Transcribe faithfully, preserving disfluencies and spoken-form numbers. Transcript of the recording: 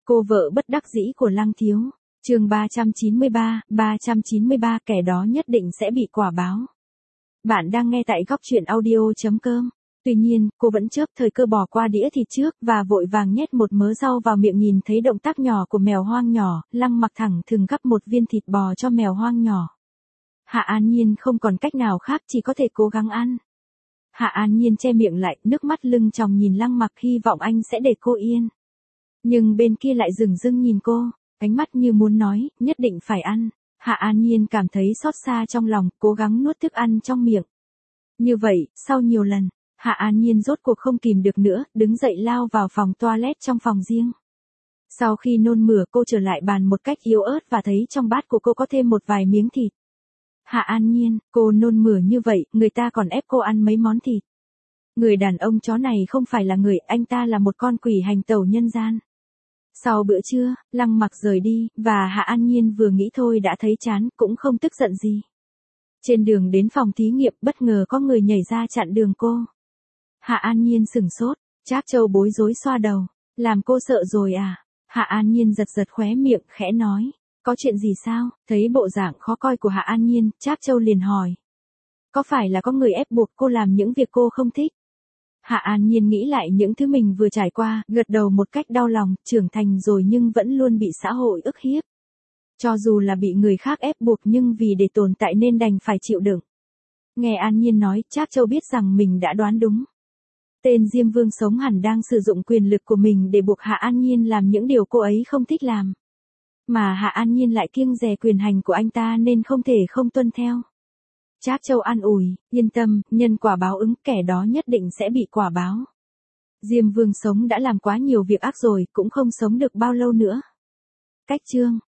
Cô vợ bất đắc dĩ của Lăng Thiếu. Chương ba trăm chín mươi ba, ba trăm chín mươi ba kẻ đó nhất định sẽ bị quả báo. Bạn đang nghe tại góc truyện audio chấm com. Tuy nhiên, cô vẫn chớp thời cơ bỏ qua đĩa thịt trước và vội vàng nhét một mớ rau vào miệng. Nhìn thấy động tác nhỏ của mèo hoang nhỏ, Lăng Mặc thẳng thừng gắp một viên thịt bò cho mèo hoang nhỏ. Hạ An Nhiên không còn cách nào khác, chỉ có thể cố gắng ăn. Hạ An Nhiên che miệng lại, nước mắt lưng tròng nhìn Lăng Mặc, hy vọng anh sẽ để cô yên. Nhưng bên kia lại dửng dưng nhìn cô, ánh mắt như muốn nói, nhất định phải ăn. Hạ An Nhiên cảm thấy xót xa trong lòng, cố gắng nuốt thức ăn trong miệng. Như vậy, sau nhiều lần, Hạ An Nhiên rốt cuộc không kìm được nữa, đứng dậy lao vào phòng toilet trong phòng riêng. Sau khi nôn mửa, cô trở lại bàn một cách yếu ớt và thấy trong bát của cô có thêm một vài miếng thịt. Hạ An Nhiên, cô nôn mửa như vậy, người ta còn ép cô ăn mấy món thịt. Người đàn ông chó này không phải là người, anh ta là một con quỷ hành tẩu nhân gian. Sau bữa trưa, Lăng Mặc rời đi, và Hạ An Nhiên vừa nghĩ thôi đã thấy chán, cũng không tức giận gì. Trên đường đến phòng thí nghiệm, bất ngờ có người nhảy ra chặn đường cô. Hạ An Nhiên sửng sốt, Trác Châu bối rối xoa đầu, làm cô sợ rồi à? Hạ An Nhiên giật giật khóe miệng, khẽ nói, có chuyện gì sao? Thấy bộ dạng khó coi của Hạ An Nhiên, Trác Châu liền hỏi, có phải là có người ép buộc cô làm những việc cô không thích? Hạ An Nhiên nghĩ lại những thứ mình vừa trải qua, gật đầu một cách đau lòng, trưởng thành rồi nhưng vẫn luôn bị xã hội ức hiếp. Cho dù là bị người khác ép buộc nhưng vì để tồn tại nên đành phải chịu đựng. Nghe An Nhiên nói, Trác Châu biết rằng mình đã đoán đúng. Tên Diêm Vương sống hẳn đang sử dụng quyền lực của mình để buộc Hạ An Nhiên làm những điều cô ấy không thích làm. Mà Hạ An Nhiên lại kiêng dè quyền hành của anh ta nên không thể không tuân theo. Trác Châu an ủi, yên tâm, nhân quả báo ứng, kẻ đó nhất định sẽ bị quả báo. Diêm Vương sống đã làm quá nhiều việc ác rồi, cũng không sống được bao lâu nữa. Cách chương